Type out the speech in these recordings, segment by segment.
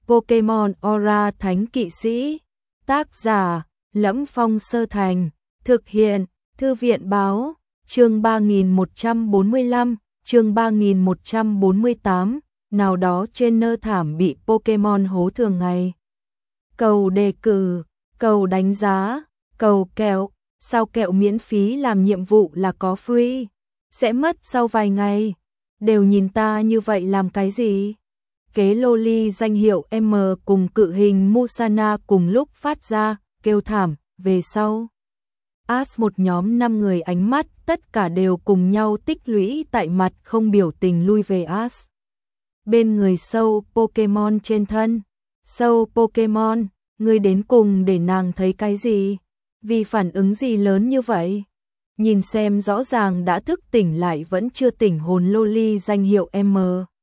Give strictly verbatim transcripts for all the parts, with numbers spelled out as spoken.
Pokemon Aura Thánh Kỵ Sĩ. Tác giả: Lẫm Phong Sơ Thành. Thực hiện: Thư viện báo. Chương ba nghìn một trăm bốn mươi lăm, chương ba nghìn một trăm bốn mươi tám, nào đó trên nơ thảm bị Pokemon hố thường ngày. Cầu đề cử, cầu đánh giá, cầu kẹo, sao kẹo miễn phí làm nhiệm vụ là có free, sẽ mất sau vài ngày. Đều nhìn ta như vậy làm cái gì? Kế loli danh hiệu M cùng cự hình Musana cùng lúc phát ra, kêu thảm, về sau. As một nhóm năm người ánh mắt, tất cả đều cùng nhau tích lũy tại mặt không biểu tình lui về As. Bên người sâu Pokemon trên thân. Sâu Pokemon, ngươi đến cùng để nàng thấy cái gì? Vì phản ứng gì lớn như vậy? Nhìn xem rõ ràng đã thức tỉnh lại vẫn chưa tỉnh hồn loli danh hiệu M.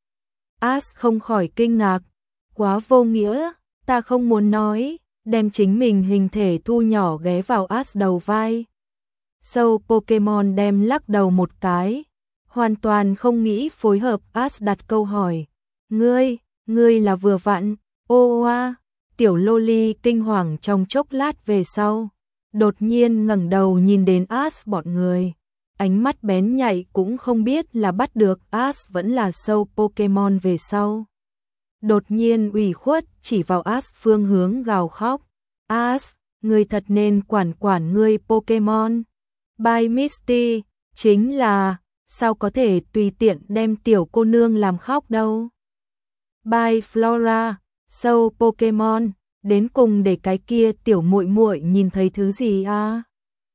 As không khỏi kinh ngạc. Quá vô nghĩa, ta không muốn nói. Đem chính mình hình thể thu nhỏ ghé vào As đầu vai. Sâu Pokemon đem lắc đầu một cái. Hoàn toàn không nghĩ phối hợp. As đặt câu hỏi. Ngươi, ngươi là vừa vặn. Ô oa, tiểu loli kinh hoàng trong chốc lát về sau. Đột nhiên ngẩng đầu nhìn đến As bọn người. Ánh mắt bén nhạy cũng không biết là bắt được As vẫn là sâu Pokemon về sau. Đột nhiên ủy khuất chỉ vào As phương hướng gào khóc. As, ngươi thật nên quản quản ngươi Pokemon. By Misty, chính là, sao có thể tùy tiện đem tiểu cô nương làm khóc đâu. By Flora, sâu Pokemon, đến cùng để cái kia tiểu muội muội nhìn thấy thứ gì à?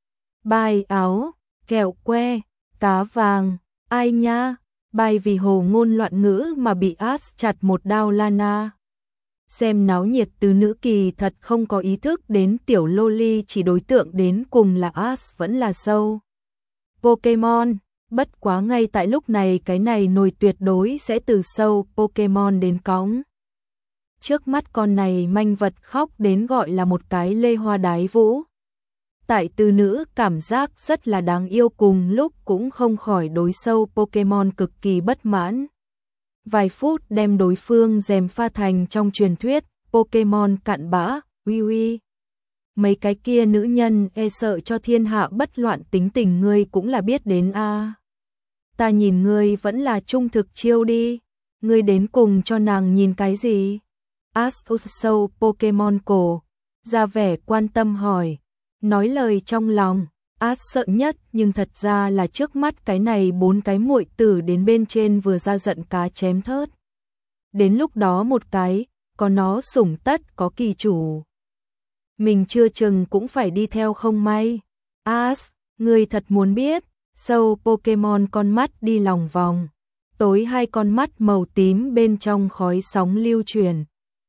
By áo, kẹo que, cá vàng, ai nha, By vì hồ ngôn loạn ngữ mà bị As chặt một đao Lana. Xem náo nhiệt tứ nữ kỳ thật không có ý thức đến tiểu loli chỉ đối tượng đến cùng là As vẫn là sâu Pokemon, bất quá ngay tại lúc này cái này nồi tuyệt đối sẽ từ sâu Pokemon đến cõng. Trước mắt con này manh vật khóc đến gọi là một cái lê hoa đái vũ. Tại từ nữ cảm giác rất là đáng yêu cùng lúc cũng không khỏi đối sâu Pokemon cực kỳ bất mãn. Vài phút đem đối phương dèm pha thành trong truyền thuyết, Pokemon cặn bã, uy uy. Mấy cái kia nữ nhân e sợ cho thiên hạ bất loạn tính tình ngươi cũng là biết đến a. À. Ta nhìn ngươi vẫn là trung thực chiêu đi, ngươi đến cùng cho nàng nhìn cái gì? Asus sâu Pokemon cổ, ra vẻ quan tâm hỏi, nói lời trong lòng. As sợ nhất nhưng thật ra là trước mắt cái này bốn cái muội tử đến bên trên vừa ra giận cá chém thớt. Đến lúc đó một cái, có nó sủng tất có kỳ chủ. Mình chưa chừng cũng phải đi theo không may. As, người thật muốn biết, sâu Pokemon con mắt đi lòng vòng. Tối hai con mắt màu tím bên trong khói sóng lưu truyền.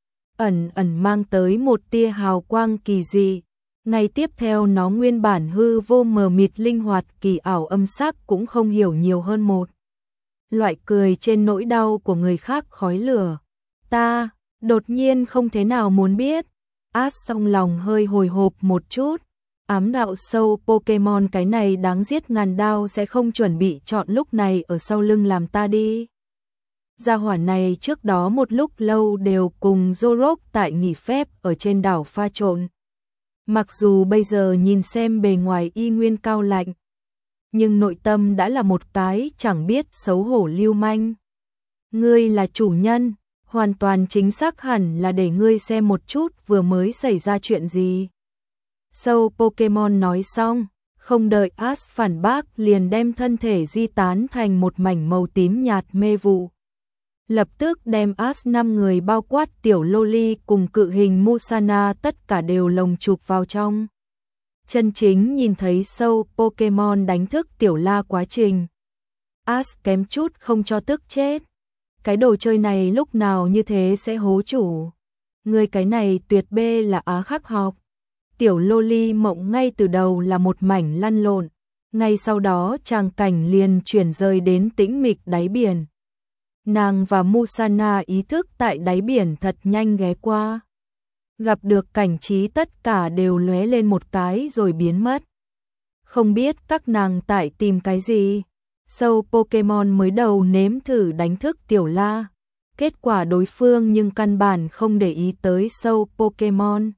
Ẩn ẩn mang tới một tia hào quang kỳ dị. Ngay tiếp theo nó nguyên bản hư vô mờ mịt linh hoạt kỳ ảo âm sắc cũng không hiểu nhiều hơn một. Loại cười trên nỗi đau của người khác khói lửa. Ta, đột nhiên không thế nào muốn biết. As trong lòng hơi hồi hộp một chút. Ám đạo sâu Pokemon cái này đáng giết ngàn đao sẽ không chuẩn bị chọn lúc này ở sau lưng làm ta đi. Gia hỏa này trước đó một lúc lâu đều cùng Zorok tại nghỉ phép ở trên đảo pha trộn. Mặc dù bây giờ nhìn xem bề ngoài y nguyên cao lạnh, nhưng nội tâm đã là một cái chẳng biết xấu hổ lưu manh. Ngươi là chủ nhân, hoàn toàn chính xác hẳn là để ngươi xem một chút vừa mới xảy ra chuyện gì. Sâu Pokemon nói xong, không đợi As phản bác liền đem thân thể di tán thành một mảnh màu tím nhạt mê vụ. Lập tức đem As năm người bao quát tiểu loli cùng cự hình Musana tất cả đều lồng chụp vào trong. Chân chính nhìn thấy sâu Pokemon đánh thức tiểu la quá trình. As kém chút không cho tức chết. Cái đồ chơi này lúc nào như thế sẽ hố chủ. Người cái này tuyệt bê là á khắc học. Tiểu loli mộng ngay từ đầu là một mảnh lăn lộn. Ngay sau đó tràng cảnh liền chuyển rời đến tĩnh mịch đáy biển. Nàng và Musana ý thức tại đáy biển thật nhanh ghé qua. Gặp được cảnh trí tất cả đều lóe lên một cái rồi biến mất. Không biết các nàng tại tìm cái gì. Sâu Pokemon mới đầu nếm thử đánh thức tiểu la. Kết quả đối phương nhưng căn bản không để ý tới sâu Pokemon.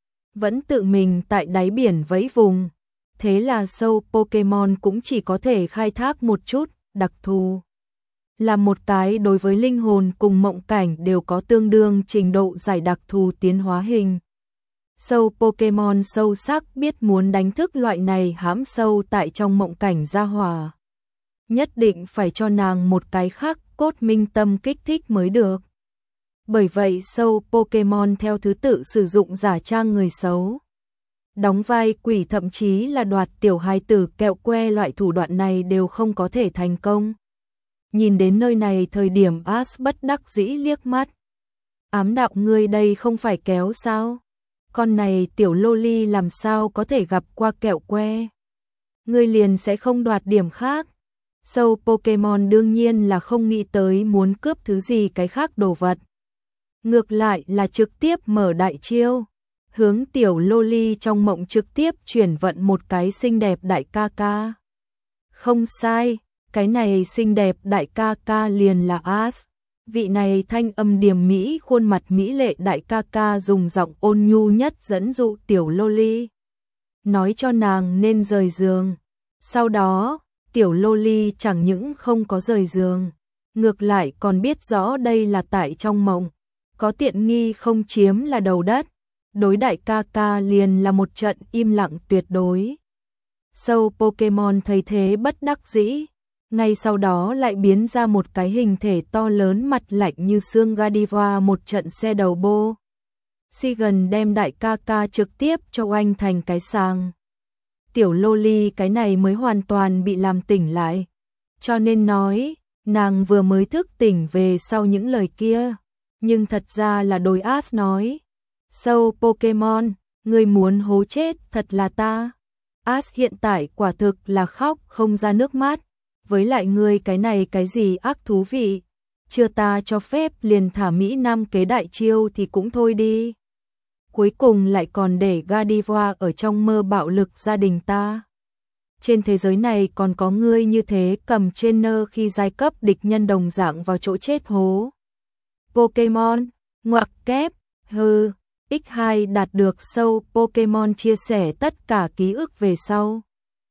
Vẫn tự mình tại đáy biển vẫy vùng. Thế là sâu Pokemon cũng chỉ có thể khai thác một chút đặc thù. Là một cái đối với linh hồn cùng mộng cảnh đều có tương đương trình độ giải đặc thù tiến hóa hình. Sâu Pokemon sâu sắc biết muốn đánh thức loại này hãm sâu tại trong mộng cảnh gia hỏa. Nhất định phải cho nàng một cái khắc cốt minh tâm kích thích mới được. Bởi vậy sâu Pokemon theo thứ tự sử dụng giả trang người xấu, đóng vai quỷ, thậm chí là đoạt tiểu hài tử kẹo que, loại thủ đoạn này đều không có thể thành công. Nhìn đến nơi này thời điểm Ash bất đắc dĩ liếc mắt. Ám đạo ngươi đây không phải kéo sao? Con này tiểu loli làm sao có thể gặp qua kẹo que? Ngươi liền sẽ không đoạt điểm khác. Sâu Pokemon đương nhiên là không nghĩ tới muốn cướp thứ gì cái khác đồ vật. Ngược lại là trực tiếp mở đại chiêu, hướng tiểu loli trong mộng trực tiếp chuyển vận một cái xinh đẹp đại ca ca. Không sai, cái này xinh đẹp đại ca ca liền là Ash. Vị này thanh âm điềm mỹ, khuôn mặt mỹ lệ đại ca ca dùng giọng ôn nhu nhất dẫn dụ tiểu loli, nói cho nàng nên rời giường. Sau đó, tiểu loli chẳng những không có rời giường, ngược lại còn biết rõ đây là tại trong mộng, có tiện nghi không chiếm là đầu đất. Đối đại ca ca liền là một trận im lặng tuyệt đối. Sâu Pokemon thấy thế bất đắc dĩ, ngay sau đó lại biến ra một cái hình thể to lớn mặt lạnh như xương Godiva, một trận xe đầu bô. Sigan đem đại ca ca trực tiếp cho oanh thành cái sàng. Tiểu loli cái này mới hoàn toàn bị làm tỉnh lại. Cho nên nói, nàng vừa mới thức tỉnh về sau những lời kia. Nhưng thật ra là đôi Ash nói. Sâu Pokemon, ngươi muốn hố chết thật là ta. Ash hiện tại quả thực là khóc không ra nước mắt. Với lại ngươi cái này cái gì ác thú vị. Chưa ta cho phép liền thả Mỹ Nam kế đại chiêu thì cũng thôi đi. Cuối cùng lại còn để Godiva ở trong mơ bạo lực gia đình ta. Trên thế giới này còn có ngươi như thế cầm trainer khi giai cấp địch nhân đồng dạng vào chỗ chết hố. Pokemon, ngoặc kép, hừ, ích hai đạt được sâu Pokemon chia sẻ tất cả ký ức về sau.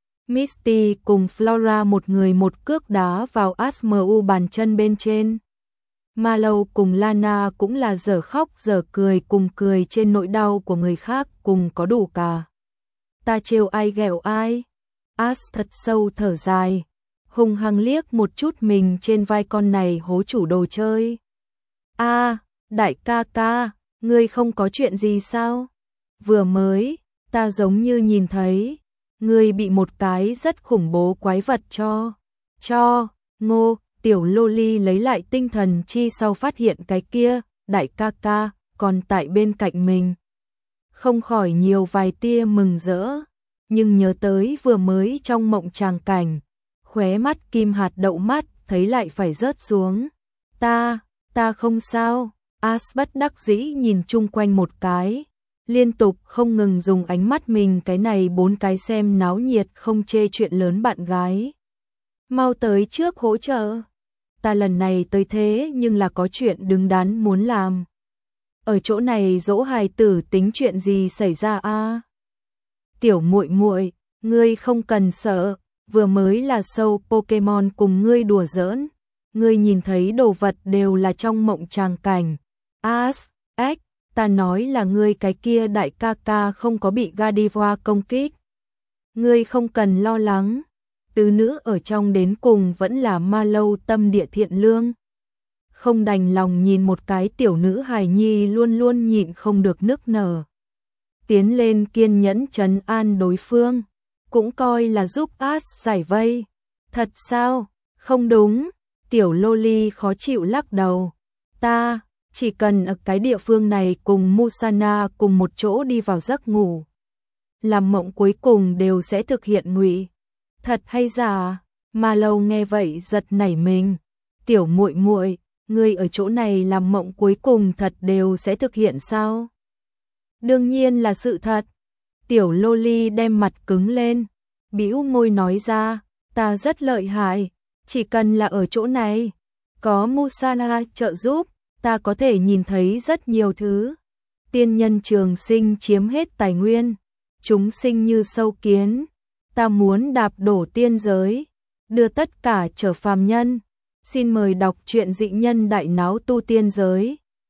Misty cùng Flora một người một cước đá vào Asmu bàn chân bên trên. Mallow cùng Lana cũng là dở khóc dở cười, cùng cười trên nỗi đau của người khác, cùng có đủ cả. Ta trêu ai ghẹo ai. Ash thật sâu thở dài, hung hăng liếc một chút mình trên vai con này hố chủ đồ chơi. A, à, đại ca ca, ngươi không có chuyện gì sao? Vừa mới, ta giống như nhìn thấy, ngươi bị một cái rất khủng bố quái vật cho, cho, ngô, tiểu loli lấy lại tinh thần chi sau phát hiện cái kia, đại ca ca, còn tại bên cạnh mình. Không khỏi nhiều vài tia mừng rỡ, nhưng nhớ tới vừa mới trong mộng tràng cảnh, khóe mắt kim hạt đậu mắt, thấy lại phải rớt xuống. Ta, ta không sao. Ash bất đắc dĩ nhìn chung quanh một cái, liên tục không ngừng dùng ánh mắt mình cái này bốn cái xem náo nhiệt không chê chuyện lớn bạn gái. Mau tới trước hỗ trợ. Ta lần này tới thế nhưng là có chuyện đứng đắn muốn làm. Ở chỗ này dỗ hài tử tính chuyện gì xảy ra a? À? Tiểu muội muội, ngươi không cần sợ, vừa mới là sâu Pokemon cùng ngươi đùa giỡn. Ngươi nhìn thấy đồ vật đều là trong mộng tràng cảnh. Ash, ếch, ta nói là ngươi cái kia đại ca ca không có bị Godiva công kích. Ngươi không cần lo lắng. Tứ nữ ở trong đến cùng vẫn là Mallow tâm địa thiện lương. Không đành lòng nhìn một cái tiểu nữ hài nhi luôn luôn nhịn không được nức nở. Tiến lên kiên nhẫn trấn an đối phương, cũng coi là giúp Ash giải vây. Thật sao? Không đúng. Tiểu loli khó chịu lắc đầu. Ta, chỉ cần ở cái địa phương này cùng Musana cùng một chỗ đi vào giấc ngủ, làm mộng cuối cùng đều sẽ thực hiện ngụy. Thật hay giả? Mallow nghe vậy giật nảy mình. Tiểu muội muội, ngươi ở chỗ này làm mộng cuối cùng thật đều sẽ thực hiện sao? Đương nhiên là sự thật. Tiểu loli đem mặt cứng lên, bĩu môi nói ra, ta rất lợi hại, chỉ cần là ở chỗ này, có Musana trợ giúp, ta có thể nhìn thấy rất nhiều thứ. Tiên nhân trường sinh chiếm hết tài nguyên, chúng sinh như sâu kiến, ta muốn đạp đổ tiên giới, đưa tất cả trở phàm nhân. Xin mời đọc truyện Dị Nhân Đại Náo Tu Tiên Giới.